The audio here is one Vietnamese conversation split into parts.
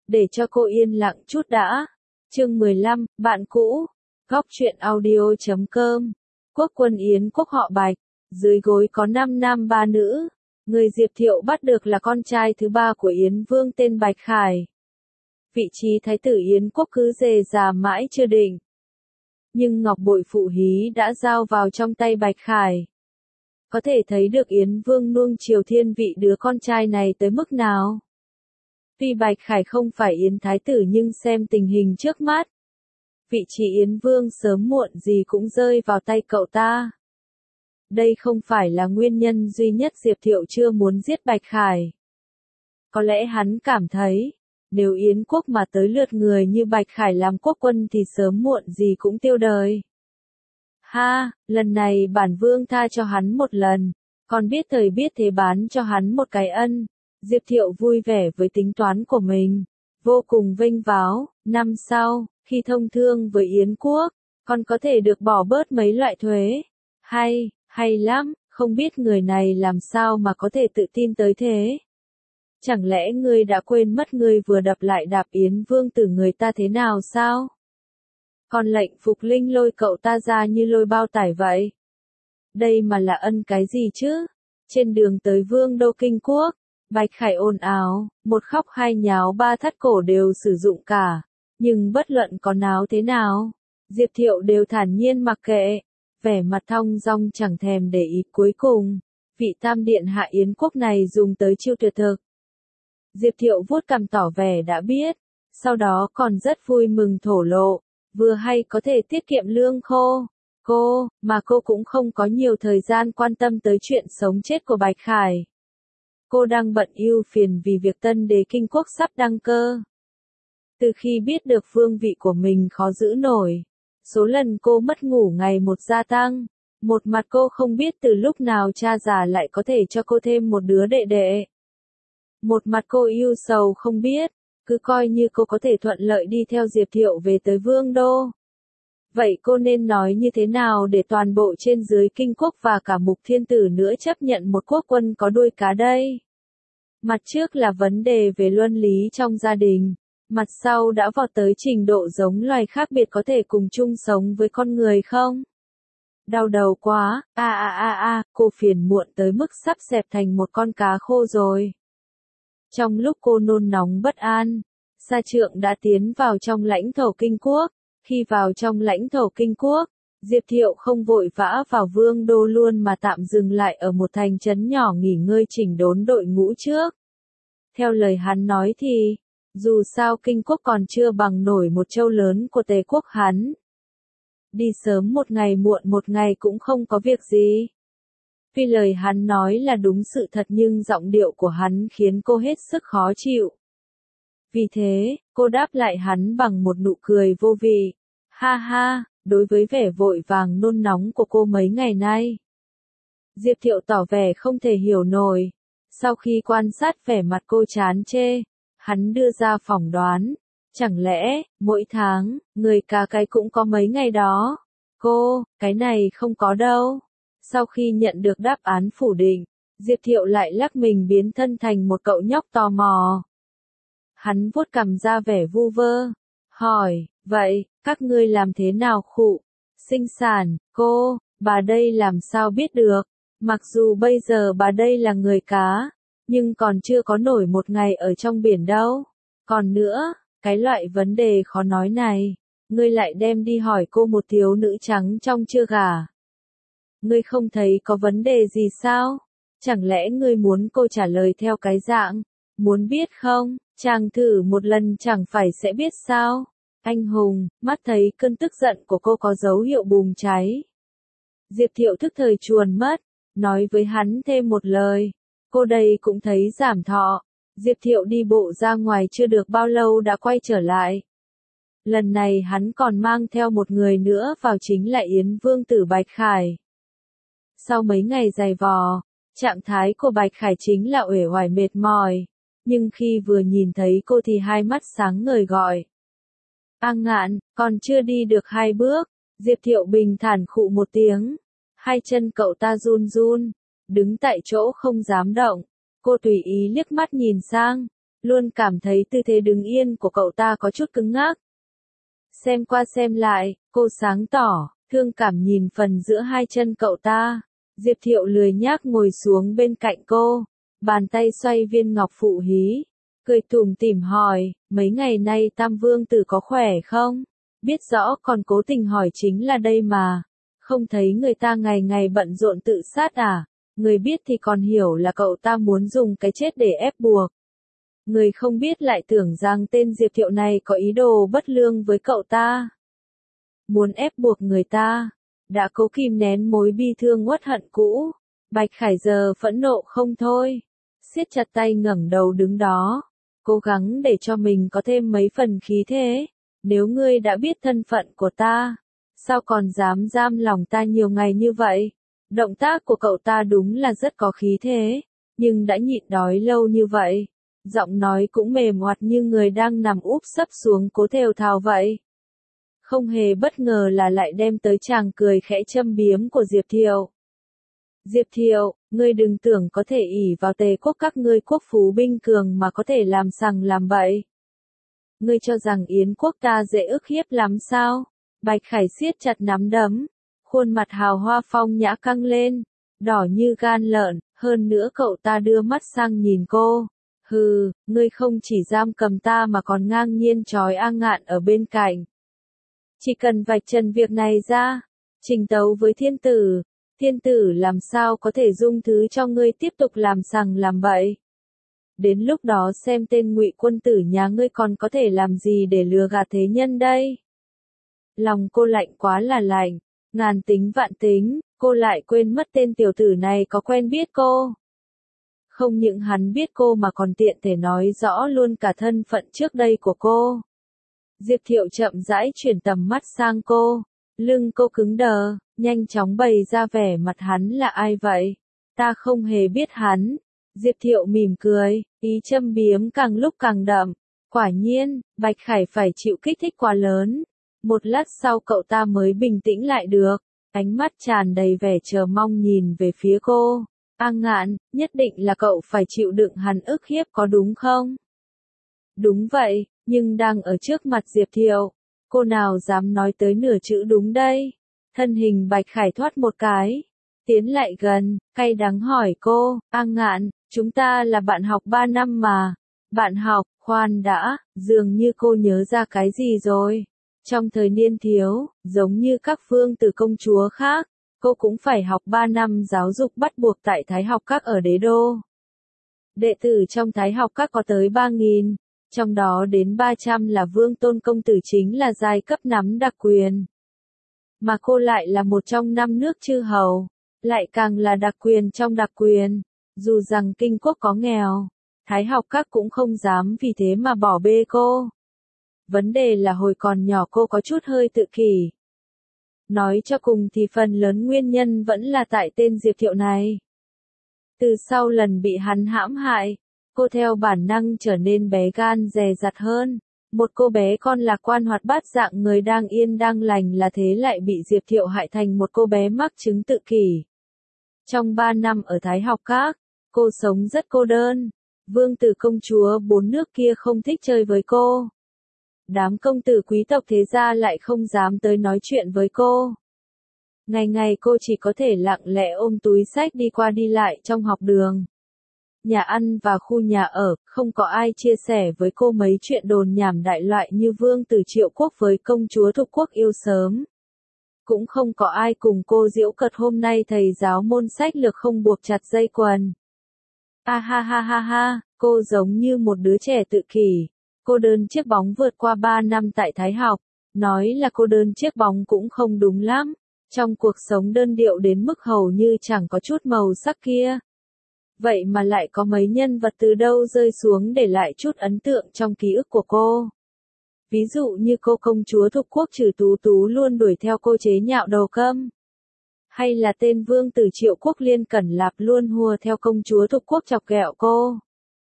để cho cô yên lặng chút đã. Chương 15, bạn cũ. Góc truyện audio.com. Quốc quân Yến quốc họ Bạch, dưới gối có 5 nam 3 nữ. Người Diệp Thiệu bắt được là con trai thứ 3 của Yến Vương tên Bạch Khải. Vị trí thái tử Yến quốc cứ dề dà mãi chưa định. Nhưng ngọc bội phụ hí đã giao vào trong tay Bạch Khải. Có thể thấy được Yến Vương nuông chiều thiên vị đứa con trai này tới mức nào. Tuy Bạch Khải không phải Yến thái tử nhưng xem tình hình trước mắt, vị trí Yến Vương sớm muộn gì cũng rơi vào tay cậu ta. Đây không phải là nguyên nhân duy nhất Diệp Thiệu chưa muốn giết Bạch Khải. Có lẽ hắn cảm thấy, nếu Yến quốc mà tới lượt người như Bạch Khải làm quốc quân thì sớm muộn gì cũng tiêu đời. Ha, lần này bản vương tha cho hắn một lần, còn biết thời biết thế bán cho hắn một cái ân. Diệp Thiệu vui vẻ với tính toán của mình, vô cùng vênh váo. Năm sau, khi thông thương với Yến quốc, còn có thể được bỏ bớt mấy loại thuế. Hay lắm, không biết người này làm sao mà có thể tự tin tới thế. Chẳng lẽ ngươi đã quên mất ngươi vừa đập lại đạp Yến Vương tử người ta thế nào sao? Còn lệnh Phục Linh lôi cậu ta ra như lôi bao tải vậy. Đây mà là ân cái gì chứ? Trên đường tới Vương đô Kinh quốc, Bạch Khải ồn ào, một khóc hai nháo ba thắt cổ đều sử dụng cả. Nhưng bất luận có náo thế nào, Diệp Thiệu đều thản nhiên mặc kệ, vẻ mặt thong dong chẳng thèm để ý. Cuối cùng, vị tam điện hạ Yến quốc này dùng tới chiêu tuyệt thực. Diệp Thiệu vuốt cằm tỏ vẻ đã biết, sau đó còn rất vui mừng thổ lộ, vừa hay có thể tiết kiệm lương khô. Cô cũng không có nhiều thời gian quan tâm tới chuyện sống chết của Bạch Khải. Cô đang bận ưu phiền vì việc tân đế Kinh quốc sắp đăng cơ. Từ khi biết được vương vị của mình khó giữ nổi, số lần cô mất ngủ ngày một gia tăng. Một mặt cô không biết từ lúc nào cha già lại có thể cho cô thêm một đứa đệ đệ. Một mặt cô ưu sầu không biết, cứ coi như cô có thể thuận lợi đi theo Diệp Thiệu về tới Vương đô. Vậy cô nên nói như thế nào để toàn bộ trên dưới Kinh quốc và cả Mục Thiên Tử nữa chấp nhận một quốc quân có đuôi cá đây? Mặt trước là vấn đề về luân lý trong gia đình, mặt sau đã vọt tới trình độ giống loài khác biệt có thể cùng chung sống với con người không? Đau đầu quá, cô phiền muộn tới mức sắp xẹp thành một con cá khô rồi. Trong lúc cô nôn nóng bất an, Sa Trượng đã tiến vào trong lãnh thổ Kinh quốc. Khi vào trong lãnh thổ Kinh quốc, Diệp Thiệu không vội vã vào Vương đô luôn mà tạm dừng lại ở một thành trấn nhỏ nghỉ ngơi chỉnh đốn đội ngũ trước. Theo lời hắn nói thì, dù sao Kinh quốc còn chưa bằng nổi một châu lớn của Tề quốc hắn. Đi sớm một ngày muộn một ngày cũng không có việc gì. Tuy lời hắn nói là đúng sự thật nhưng giọng điệu của hắn khiến cô hết sức khó chịu. Vì thế, cô đáp lại hắn bằng một nụ cười vô vị. Ha, đối với vẻ vội vàng nôn nóng của cô mấy ngày nay, Diệp Thiệu tỏ vẻ không thể hiểu nổi. Sau khi quan sát vẻ mặt cô chán chê, hắn đưa ra phỏng đoán. Chẳng lẽ, mỗi tháng, người cả cái cũng có mấy ngày đó? Cái này không có đâu. Sau khi nhận được đáp án phủ định, Diệp Thiệu lại lắc mình biến thân thành một cậu nhóc tò mò. Hắn vuốt cằm ra vẻ vu vơ, hỏi, vậy, các ngươi làm thế nào khụ? Sinh sản, bà đây làm sao biết được? Mặc dù bây giờ bà đây là người cá, nhưng còn chưa có nổi một ngày ở trong biển đâu. Còn nữa, cái loại vấn đề khó nói này, ngươi lại đem đi hỏi cô một thiếu nữ trắng trong chưa gả. Ngươi không thấy có vấn đề gì sao? Chẳng lẽ ngươi muốn cô trả lời theo cái dạng, muốn biết không? Chàng thử một lần chẳng phải sẽ biết sao? Anh hùng, mắt thấy cơn tức giận của cô có dấu hiệu bùng cháy. Diệp Thiệu thức thời chuồn mất, nói với hắn thêm một lời. Cô đây cũng thấy giảm thọ. Diệp Thiệu đi bộ ra ngoài chưa được bao lâu đã quay trở lại. Lần này hắn còn mang theo một người nữa vào chính là Yến Vương tử Bạch Khải. Sau mấy ngày dày vò, trạng thái của Bạch Khải chính là uể oải mệt mỏi. Nhưng khi vừa nhìn thấy cô thì hai mắt sáng ngời gọi. A Ngạn, còn chưa đi được 2 bước, Diệp Thiệu bình thản khụ một tiếng. Hai chân cậu ta run run, đứng tại chỗ không dám động. Cô tùy ý liếc mắt nhìn sang, luôn cảm thấy tư thế đứng yên của cậu ta có chút cứng ngắc. Xem qua xem lại, cô sáng tỏ, thương cảm nhìn phần giữa hai chân cậu ta. Diệp Thiệu lười nhác ngồi xuống bên cạnh cô, bàn tay xoay viên ngọc phụ hí, cười tủm tỉm hỏi, mấy ngày nay Tam Vương Tử có khỏe không? Biết rõ còn cố tình hỏi chính là đây mà. Không thấy người ta ngày ngày bận rộn tự sát à? Người biết thì còn hiểu là cậu ta muốn dùng cái chết để ép buộc. Người không biết lại tưởng rằng tên Diệp Thiệu này có ý đồ bất lương với cậu ta. Muốn ép buộc người ta. Đã cố kìm nén mối bi thương uất hận cũ. Bạch Khải giờ phẫn nộ không thôi. Siết chặt tay ngẩng đầu đứng đó. Cố gắng để cho mình có thêm mấy phần khí thế. Nếu ngươi đã biết thân phận của ta, sao còn dám giam lòng ta nhiều ngày như vậy? Động tác của cậu ta đúng là rất có khí thế, nhưng đã nhịn đói lâu như vậy. Giọng nói cũng mềm oặt như người đang nằm úp sấp xuống cố thều thào vậy. Không hề bất ngờ là lại đem tới chàng cười khẽ châm biếm của Diệp Thiệu. Diệp Thiệu, ngươi đừng tưởng có thể ỷ vào Tề quốc các ngươi quốc phú binh cường mà có thể làm sằng làm bậy. Ngươi cho rằng Yến quốc ta dễ ức hiếp lắm sao? Bạch Khải siết chặt nắm đấm, khuôn mặt hào hoa phong nhã căng lên, đỏ như gan lợn, hơn nữa cậu ta đưa mắt sang nhìn cô. Hừ, ngươi không chỉ giam cầm ta mà còn ngang nhiên trói A Ngạn ở bên cạnh. Chỉ cần vạch trần việc này ra, trình tấu với thiên tử làm sao có thể dung thứ cho ngươi tiếp tục làm sằng làm bậy. Đến lúc đó xem tên Ngụy quân tử nhà ngươi còn có thể làm gì để lừa gạt thế nhân đây. Lòng cô lạnh quá là lạnh, ngàn tính vạn tính, cô lại quên mất tên tiểu tử này có quen biết cô. Không những hắn biết cô mà còn tiện thể nói rõ luôn cả thân phận trước đây của cô. Diệp Thiệu chậm rãi chuyển tầm mắt sang cô, lưng cô cứng đờ, nhanh chóng bày ra vẻ mặt hắn là ai vậy? Ta không hề biết hắn. Diệp Thiệu mỉm cười, ý châm biếm càng lúc càng đậm. Quả nhiên, Bạch Khải phải chịu kích thích quá lớn. Một lát sau cậu ta mới bình tĩnh lại được, ánh mắt tràn đầy vẻ chờ mong nhìn về phía cô. A Ngạn, nhất định là cậu phải chịu đựng hắn ức hiếp có đúng không? Đúng vậy, nhưng đang ở trước mặt Diệp Thiệu, cô nào dám nói tới nửa chữ đúng đây. Thân hình Bạch Khải thoát một cái, tiến lại gần, cay đắng hỏi cô, A Ngạn, chúng ta là bạn học 3 năm mà. Bạn học, khoan đã, dường như cô nhớ ra cái gì rồi. Trong thời niên thiếu, giống như các vương tử công chúa khác, cô cũng phải học 3 năm giáo dục bắt buộc tại Thái học các ở Đế Đô. Đệ tử trong Thái học các có tới 3.000, trong đó đến 300 là vương tôn công tử chính là giai cấp nắm đặc quyền. Mà cô lại là một trong 5 nước chư hầu, lại càng là đặc quyền trong đặc quyền. Dù rằng kinh quốc có nghèo, Thái học các cũng không dám vì thế mà bỏ bê cô. Vấn đề là hồi còn nhỏ cô có chút hơi tự kỷ. Nói cho cùng thì phần lớn nguyên nhân vẫn là tại tên Diệp Thiệu này. Từ sau lần bị hắn hãm hại, cô theo bản năng trở nên bé gan dè dặt hơn. Một cô bé con lạc quan hoạt bát dạng người đang yên đang lành là thế lại bị Diệp Thiệu hại thành một cô bé mắc chứng tự kỷ. Trong 3 năm ở Thái học các, cô sống rất cô đơn. Vương tử công chúa 4 nước kia không thích chơi với cô. Đám công tử quý tộc thế gia lại không dám tới nói chuyện với cô. Ngày ngày cô chỉ có thể lặng lẽ ôm túi sách đi qua đi lại trong học đường. Nhà ăn và khu nhà ở, không có ai chia sẻ với cô mấy chuyện đồn nhảm đại loại như vương tử Triệu Quốc với công chúa Thục Quốc yêu sớm. Cũng không có ai cùng cô giễu cợt hôm nay thầy giáo môn sách lược không buộc chặt dây quần. A ha ha ha ha, cô giống như một đứa trẻ tự kỷ. Cô đơn chiếc bóng vượt qua 3 năm tại Thái học. Nói là cô đơn chiếc bóng cũng không đúng lắm. Trong cuộc sống đơn điệu đến mức hầu như chẳng có chút màu sắc kia. Vậy mà lại có mấy nhân vật từ đâu rơi xuống để lại chút ấn tượng trong ký ức của cô. Ví dụ như cô công chúa Thục Quốc Trừ Tú Tú luôn đuổi theo cô chế nhạo đầu câm. Hay là tên vương tử Triệu Quốc Liên Cẩn Lạp luôn hùa theo công chúa Thục Quốc chọc ghẹo cô.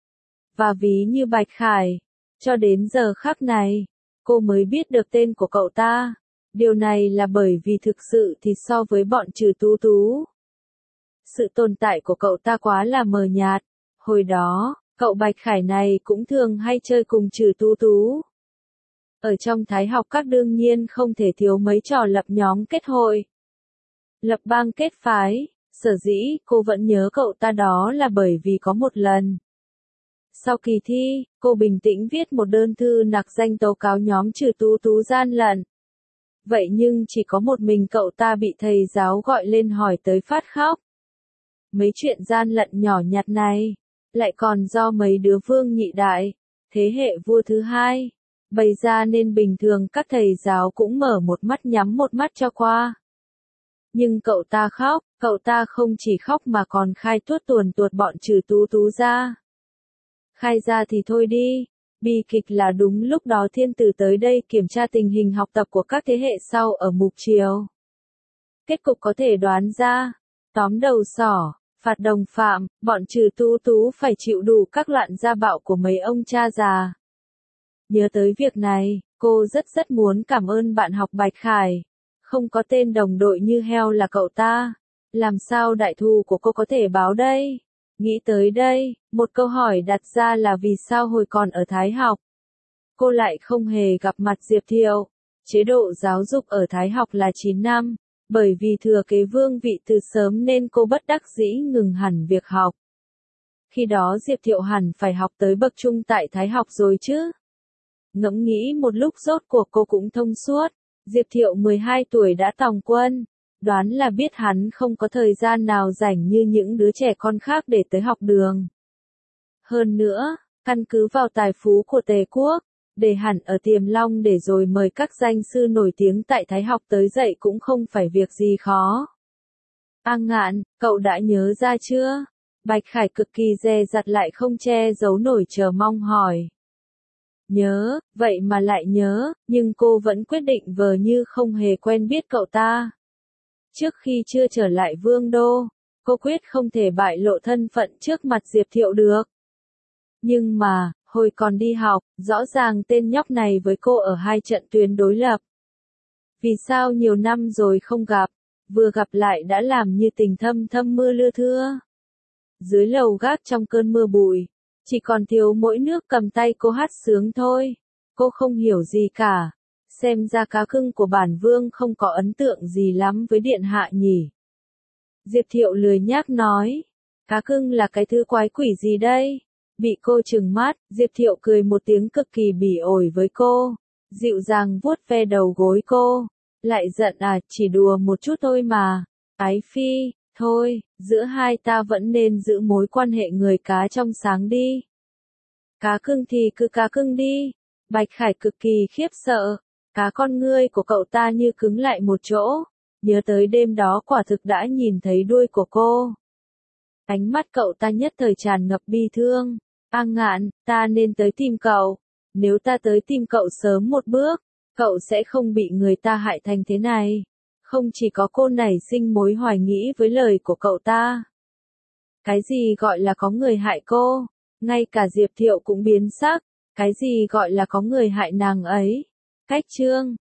Và ví như Bạch Khải, cho đến giờ khắc này, cô mới biết được tên của cậu ta. Điều này là bởi vì thực sự thì so với bọn Trừ Tú Tú, sự tồn tại của cậu ta quá là mờ nhạt. Hồi đó, Cậu Bạch Khải này cũng thường hay chơi cùng Trừ Tú Tú. Ở trong Thái học các đương nhiên không thể thiếu mấy trò lập nhóm kết hội, lập bang kết phái. Sở dĩ cô vẫn nhớ cậu ta đó là bởi vì có một lần. Sau kỳ thi, cô bình tĩnh viết một đơn thư nặc danh tố cáo nhóm Trừ Tú Tú gian lận. Vậy nhưng chỉ có một mình cậu ta bị thầy giáo gọi lên hỏi tới phát khóc. Mấy chuyện gian lận nhỏ nhặt này, lại còn do mấy đứa Vương Nhị Đại, thế hệ vua thứ hai, bày ra nên bình thường các thầy giáo cũng mở một mắt nhắm một mắt cho qua. Nhưng cậu ta khóc, cậu ta không chỉ khóc mà còn khai tuốt tuồn tuột bọn Trừ Tú Tú ra. Khai ra thì thôi đi, bi kịch là đúng lúc đó Thiên Tử tới đây kiểm tra tình hình học tập của các thế hệ sau ở Mục Triều. Kết cục có thể đoán ra, tóm đầu sỏ, phạt đồng phạm, bọn Trừ Tú Tú phải chịu đủ các loạn gia bạo của mấy ông cha già. Nhớ tới việc này, cô rất muốn cảm ơn bạn học Bạch Khải. Không có tên đồng đội như heo là cậu ta. Làm sao đại thù của cô có thể báo đây? Nghĩ tới đây, một câu hỏi đặt ra là vì sao hồi còn ở Thái học, cô lại không hề gặp mặt Diệp Thiệu. Chế độ giáo dục ở Thái học là 9 năm, bởi vì thừa kế vương vị từ sớm nên cô bất đắc dĩ ngừng hẳn việc học. Khi đó Diệp Thiệu hẳn phải học tới bậc trung tại Thái học rồi chứ. Ngẫm nghĩ một lúc rốt cuộc cô cũng thông suốt. Diệp Thiệu 12 tuổi đã tòng quân, đoán là biết hắn không có thời gian nào rảnh như những đứa trẻ con khác để tới học đường. Hơn nữa, căn cứ vào tài phú của Tề quốc, để hẳn ở Tiềm Long để rồi mời các danh sư nổi tiếng tại Thái học tới dạy cũng không phải việc gì khó. A Ngạn, cậu đã nhớ ra chưa? Bạch Khải cực kỳ dè dặt lại không che giấu nổi chờ mong hỏi. Nhớ, vậy mà lại nhớ, nhưng cô vẫn quyết định vờ như không hề quen biết cậu ta. Trước khi chưa trở lại Vương đô, cô quyết không thể bại lộ thân phận trước mặt Diệp Thiệu được. Nhưng mà, hồi còn đi học, rõ ràng tên nhóc này với cô ở hai trận tuyến đối lập. Vì sao nhiều năm rồi không gặp, vừa gặp lại đã làm như tình thâm thâm mưa lưa thưa. Dưới lầu gác trong cơn mưa bụi, chỉ còn thiếu mỗi nước cầm tay cô hát sướng thôi. Cô không hiểu gì cả. Xem ra cá cưng của bản vương không có ấn tượng gì lắm với điện hạ nhỉ. Diệp Thiệu lười nhác nói. Cá cưng là cái thứ quái quỷ gì đây? Bị cô trừng mắt, Diệp Thiệu cười một tiếng cực kỳ bỉ ổi với cô. Dịu dàng vuốt ve đầu gối cô. Lại giận à, chỉ đùa một chút thôi mà. Ái phi. Thôi, giữa hai ta vẫn nên giữ mối quan hệ người cá trong sáng đi. Cá cưng thì cứ cá cưng đi. Bạch Khải cực kỳ khiếp sợ. Cá con ngươi của cậu ta như cứng lại một chỗ. Nhớ tới đêm đó quả thực đã nhìn thấy đuôi của cô. Ánh mắt cậu ta nhất thời tràn ngập bi thương. A Ngạn, ta nên tới tìm cậu. Nếu ta tới tìm cậu sớm một bước, cậu sẽ không bị người ta hại thành thế này. Không chỉ có cô nảy sinh mối hoài nghĩ với lời của cậu ta. Cái gì gọi là có người hại cô? Ngay cả Diệp Thiệu cũng biến sắc. Cái gì gọi là có người hại nàng ấy? Cách chương